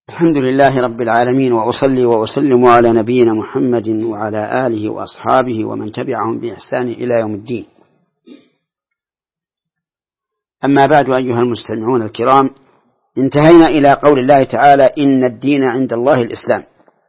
الحمد لله رب العالمين، وأصلي وأسلم على نبينا محمد وعلى آله وأصحابه ومن تبعهم بإحسان إلى يوم الدين. أما بعد، أيها المستمعون الكرام، انتهينا إلى قول الله تعالى: إن الدين عند الله الإسلام.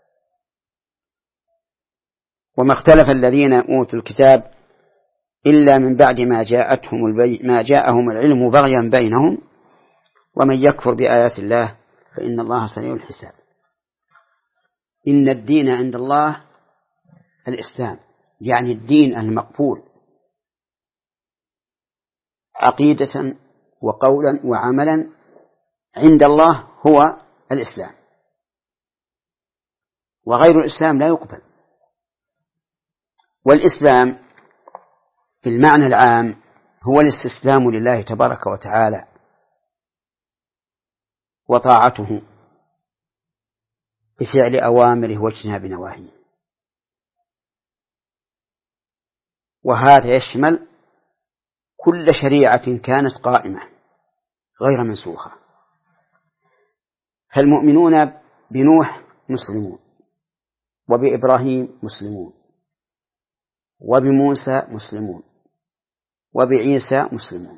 وما اختلف الذين أوتوا الكتاب إلا من بعد ما جاءهم العلم بغيا بينهم، ومن يكفر بآيات الله فإن الله سريع الحساب. إن الدين عند الله الإسلام، يعني الدين المقبول عقيدة وقولا وعملا عند الله هو الإسلام، وغير الإسلام لا يقبل. والإسلام في المعنى العام هو الاستسلام لله تبارك وتعالى وطاعته بفعل أوامره واجتناب نواهيه، وهذا يشمل كل شريعة كانت قائمة غير منسوخة. فالمؤمنون بنوح مسلمون، وبإبراهيم مسلمون، وبموسى مسلمون، وبعيسى مسلمون،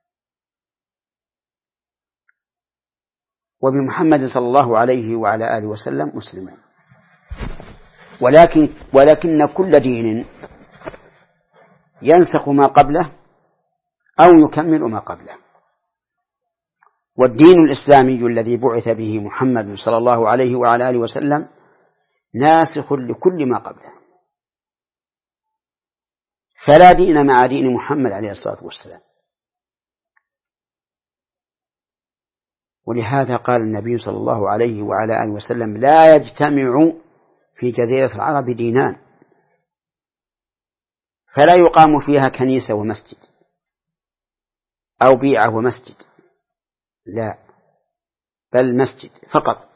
وبمحمد صلى الله عليه وعلى آله وسلم مسلمون. ولكن كل دين ينسخ ما قبله أو يكمل ما قبله. والدين الإسلامي الذي بعث به محمد صلى الله عليه وعلى آله وسلم ناسخ لكل ما قبله، فلا دين مع دين محمد عليه الصلاة والسلام. ولهذا قال النبي صلى الله عليه وعلى آله وسلم: لا يجتمع في جزيرة العرب دينان، فلا يقام فيها كنيسة ومسجد أو بيعة ومسجد، لا، بل مسجد فقط،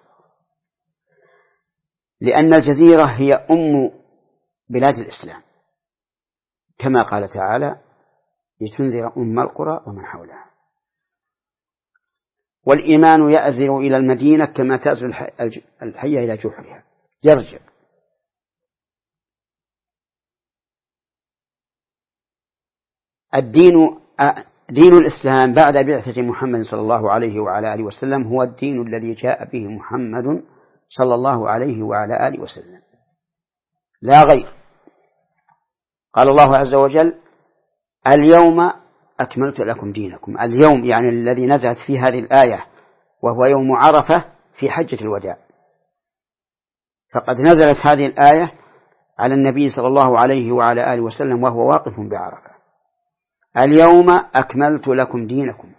لأن الجزيرة هي أم بلاد الإسلام، كما قال تعالى: لتنذر أم القرى ومن حولها. والإيمان يأزر إلى المدينة كما تأزر الحية إلى جحرها، يرجع. دين الإسلام بعد بعثة محمد صلى الله عليه وعلى آله وسلم هو الدين الذي جاء به محمد صلى الله عليه وعلى آله وسلم، لا غير. قال الله عز وجل: اليوم أكملت لكم دينكم. اليوم يعني الذي نزلت فيه هذه الآية، وهو يوم عرفة في حجة الوداع. فقد نزلت هذه الآية على النبي صلى الله عليه وعلى آله وسلم وهو واقف بعرفة: اليوم أكملت لكم دينكم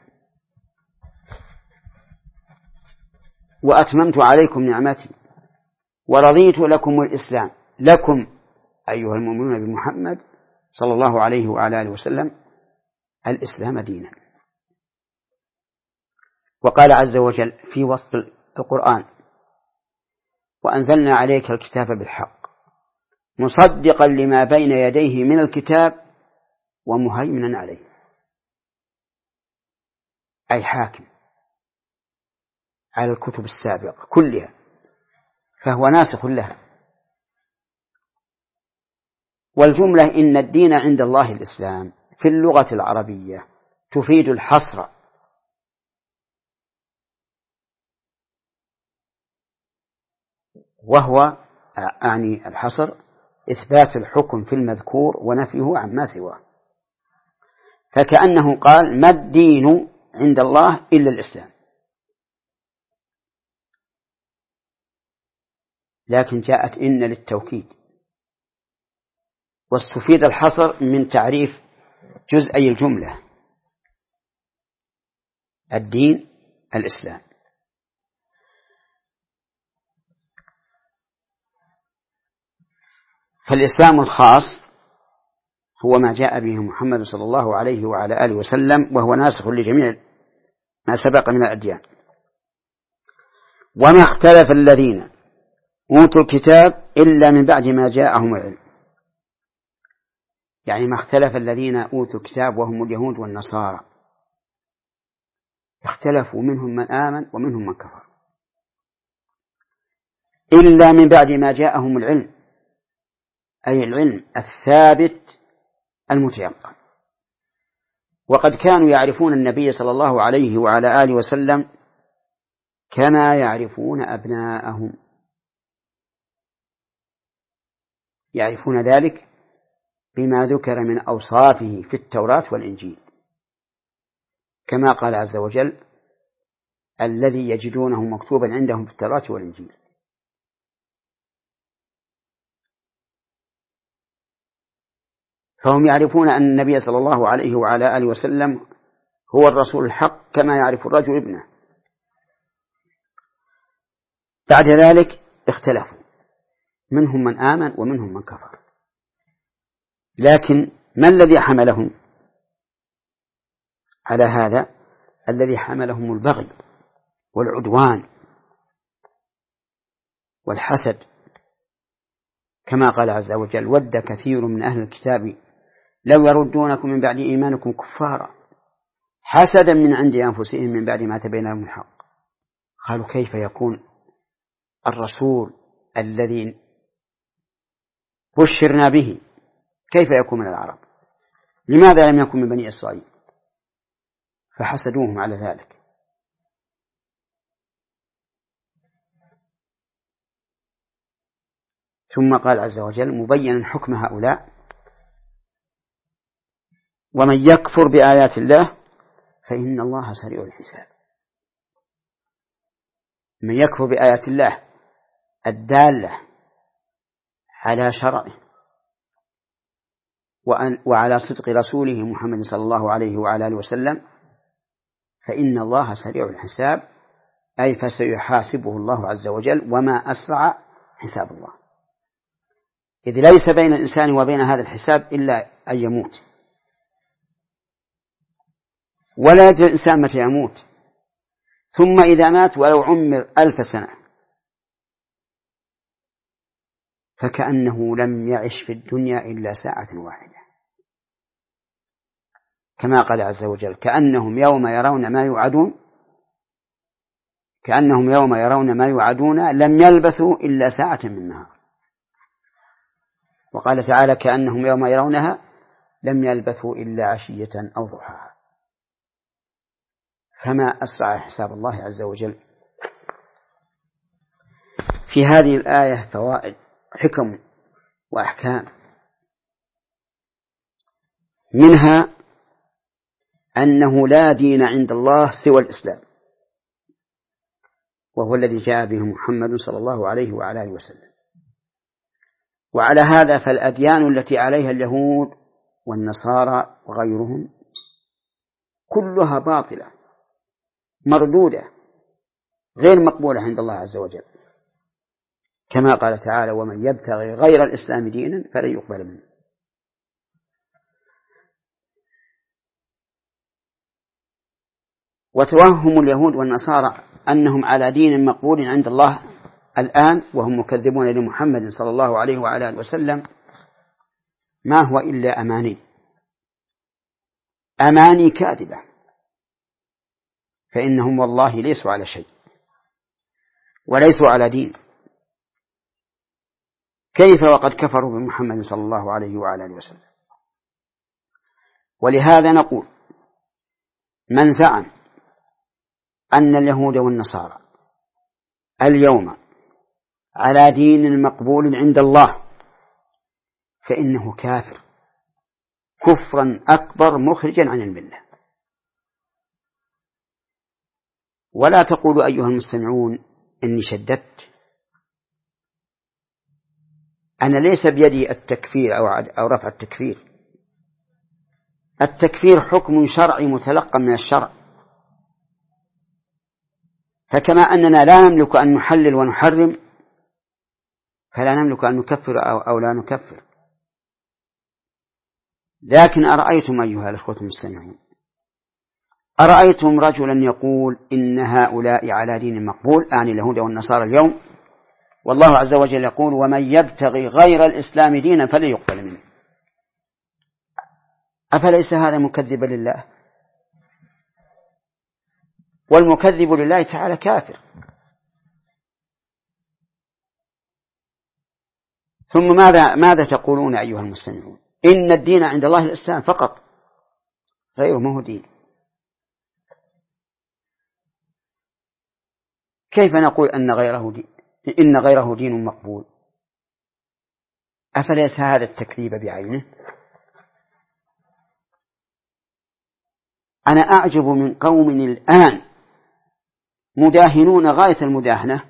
وأتممت عليكم نعمتي ورضيت لكم الإسلام لكم أيها المؤمنون بمحمد صلى الله عليه وعلى آله وسلم الإسلام دينا. وقال عز وجل في وصف القرآن: وأنزلنا عليك الكتاب بالحق مصدقا لما بين يديه من الكتاب ومهيمنا عليه، أي حاكم على الكتب السابقة كلها، فهو ناسخ لها. والجملة إن الدين عند الله الإسلام في اللغة العربية تفيد الحصر، وهو يعني الحصر إثبات الحكم في المذكور ونفيه عما سواه. فكأنه قال: ما الدين عند الله إلا الإسلام. لكن جاءت إن للتوكيد، واستفيد الحصر من تعريف جزئي الجملة: الدين الإسلام. فالإسلام الخاص هو ما جاء به محمد صلى الله عليه وعلى آله وسلم، وهو ناسخ لجميع ما سبق من الأديان. وما اختلف الذين أوتوا الكتاب إلا من بعد ما جاءهم العلم، يعني ما اختلف الذين أوتوا الكتاب وهم اليهود والنصارى، اختلفوا منهم من آمن ومنهم من كفر. إلا من بعد ما جاءهم العلم، أي العلم الثابت المتيقن. وقد كانوا يعرفون النبي صلى الله عليه وعلى آله وسلم كما يعرفون أبناءهم، يعرفون ذلك بما ذكر من أوصافه في التوراة والإنجيل، كما قال عز وجل: الذي يجدونه مكتوبا عندهم في التوراة والإنجيل. فهم يعرفون أن النبي صلى الله عليه وعلى آله وسلم هو الرسول الحق كما يعرف الرجل ابنه. بعد ذلك اختلفوا، منهم من آمن ومنهم من كفر، لكن ما الذي حملهم على هذا؟ الذي حملهم البغي والعدوان والحسد، كما قال عز وجل: ود كثير من أهل الكتاب لو يردونكم من بعد إيمانكم كفارا حسدا من عند أنفسهم من بعد ما تبين لهم الحق. قالوا: كيف يكون الرسول الذي بشرنا به كيف يكون من العرب؟ لماذا لم يكن من بني إسرائيل؟ فحسدوهم على ذلك. ثم قال عز وجل مبينا حكم هؤلاء: ومن يكفر بآيات الله فإن الله سريع الحساب. من يكفر بآيات الله الدالة على شرعه وعلى صدق رسوله محمد صلى الله عليه وعلى آله وسلم فإن الله سريع الحساب، أي فسيحاسبه الله عز وجل، وما أسرع حساب الله، إذ ليس بين الإنسان وبين هذا الحساب إلا أن يموت، ولا يدري الإنسان متى يموت. ثم إذا مات ولو عمر 1000 سنة فكأنه لم يعش في الدنيا إلا ساعة واحدة، كما قال عز وجل: كأنهم يوم يرون ما يوعدون لم يلبثوا إلا ساعة من نهار. وقال تعالى: كأنهم يوم يرونها لم يلبثوا إلا عشية أو ضحاها. فما أسرع حساب الله عز وجل. في هذه الآية فوائد، حكم وأحكام، منها أنه لا دين عند الله سوى الإسلام، وهو الذي جاء به محمد صلى الله عليه وعلى آله وسلم. وعلى هذا فالأديان التي عليها اليهود والنصارى وغيرهم كلها باطلة مردودة غير مقبولة عند الله عز وجل، كما قال تعالى: ومن يبتغي غير الإسلام دينا فلن يقبل منه. وتوهم اليهود والنصارى أنهم على دين مقبول عند الله الآن وهم مكذبون لمحمد صلى الله عليه وعلى آله وسلم ما هو إلا أماني كاذبة، فإنهم والله ليسوا على شيء وليسوا على دين. كيف وقد كفروا بمحمد صلى الله عليه وعلى آله وسلم؟ ولهذا نقول: من زعم أن اليهود والنصارى اليوم على دين مقبول عند الله فإنه كافر كفرا أكبر مخرجا عن الملة. ولا تقولوا أيها المستمعون إني شددت، أنا ليس بيدي التكفير أو رفع التكفير. التكفير حكم شرعي متلقى من الشرع، فكما أننا لا نملك أن نحلل ونحرم فلا نملك أن نكفر أو لا نكفر. لكن أرأيتم أيها الأخوة المستمعون، أرأيتم رجلا يقول إن هؤلاء على دين مقبول، يعني اليهود والنصارى اليوم، والله عز وجل يقول: ومن يبتغي غير الإسلام دينا فلن يقبل منه. أفليس هذا مكذبا لله؟ والمكذب لله تعالى كافر. ثم ماذا تقولون أيها المستمعون؟ إن الدين عند الله الإسلام فقط، غيره ما هو دين. كيف نقول إن غيره دين مقبول؟ أفليس هذا التكذيب بعينه؟ أنا أعجب من قوم الآن مداهنون غاية المداهنة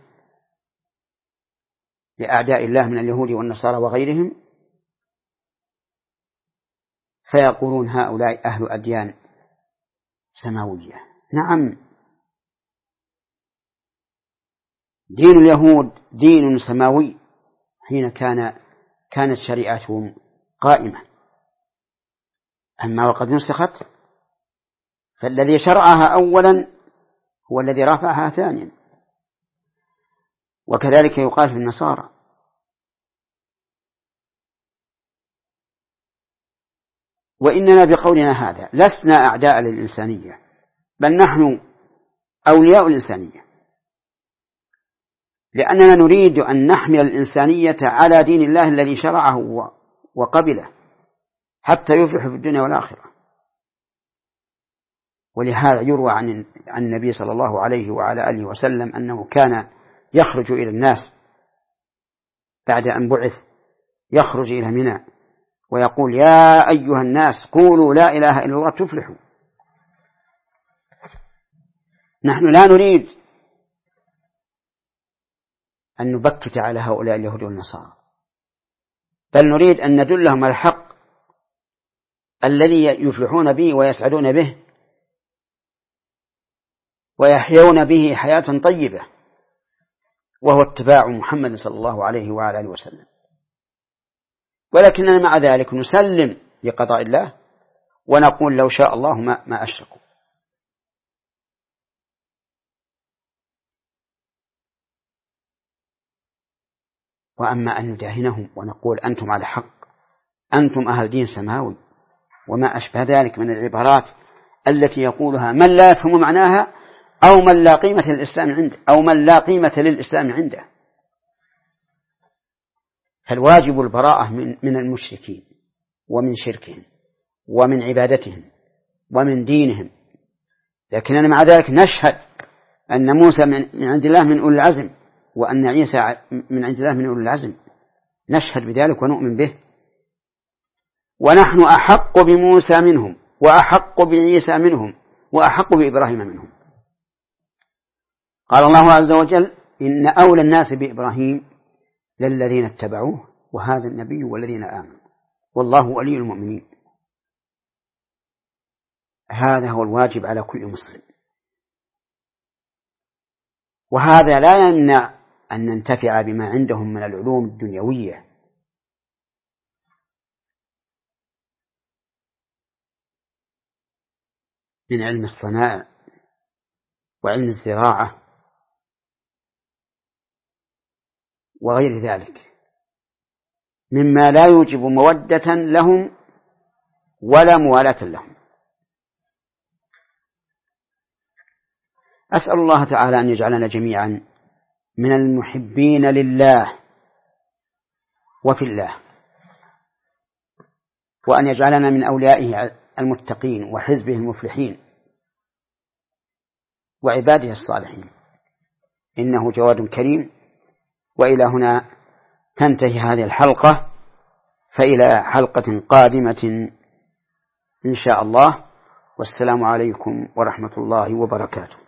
لأعداء الله من اليهود والنصارى وغيرهم، فيقولون هؤلاء أهل أديان سماوية. نعم، دين اليهود دين سماوي حين كانت شريعتهم قائمة، أما وقد نسخت فالذي شرعها أولا هو الذي رفعها ثانيا. وكذلك يقال في النصارى. وإننا بقولنا هذا لسنا أعداء للإنسانية، بل نحن أولياء الإنسانية، لأننا نريد أن نحمل الإنسانية على دين الله الذي شرعه وقبله حتى يفلح في الدنيا والآخرة. ولهذا يروى عن النبي صلى الله عليه وعلى آله وسلم أنه كان يخرج إلى الناس بعد أن بعث، يخرج إلى منى ويقول: يا أيها الناس قولوا لا إله إلا الله تفلحوا. نحن لا نريد أن نبكت على هؤلاء اليهود والنصارى، بل نريد أن ندلهم على الحق الذي يفلحون به ويسعدون به ويحيون به حياة طيبة، وهو اتباع محمد صلى الله عليه وعلى آله وسلم. ولكننا مع ذلك نسلم لقضاء الله ونقول: لو شاء الله ما أشركوا. وأما أن نداهنهم ونقول: أنتم على حق، أنتم أهل دين سماوي، وما أشبه ذلك من العبارات التي يقولها من لا يفهم معناها أو من لا قيمة للإسلام عنده، أو من لا قيمة للإسلام عنده. فالواجب البراءة من المشركين ومن شركهم ومن عبادتهم ومن دينهم. لكننا مع ذلك نشهد أن موسى من عند الله من أولي العزم، وأن عيسى من عند الله من أولي العزم، نشهد بذلك ونؤمن به، ونحن أحق بموسى منهم وأحق بعيسى منهم وأحق بإبراهيم منهم. قال الله عز وجل: إن أولى الناس بإبراهيم للذين اتبعوه وهذا النبي والذين آمنوا والله ولي المؤمنين. هذا هو الواجب على كل مسلم، وهذا لا يمنع أن ننتفع بما عندهم من العلوم الدنيوية، من علم الصناعة وعلم الزراعة وغير ذلك، مما لا يوجب مودة لهم ولا موالاة لهم. أسأل الله تعالى أن يجعلنا جميعا من المحبين لله وفي الله، وأن يجعلنا من أوليائه المتقين وحزبه المفلحين وعباده الصالحين، إنه جواد كريم. وإلى هنا تنتهي هذه الحلقة، فإلى حلقة قادمة إن شاء الله، والسلام عليكم ورحمة الله وبركاته.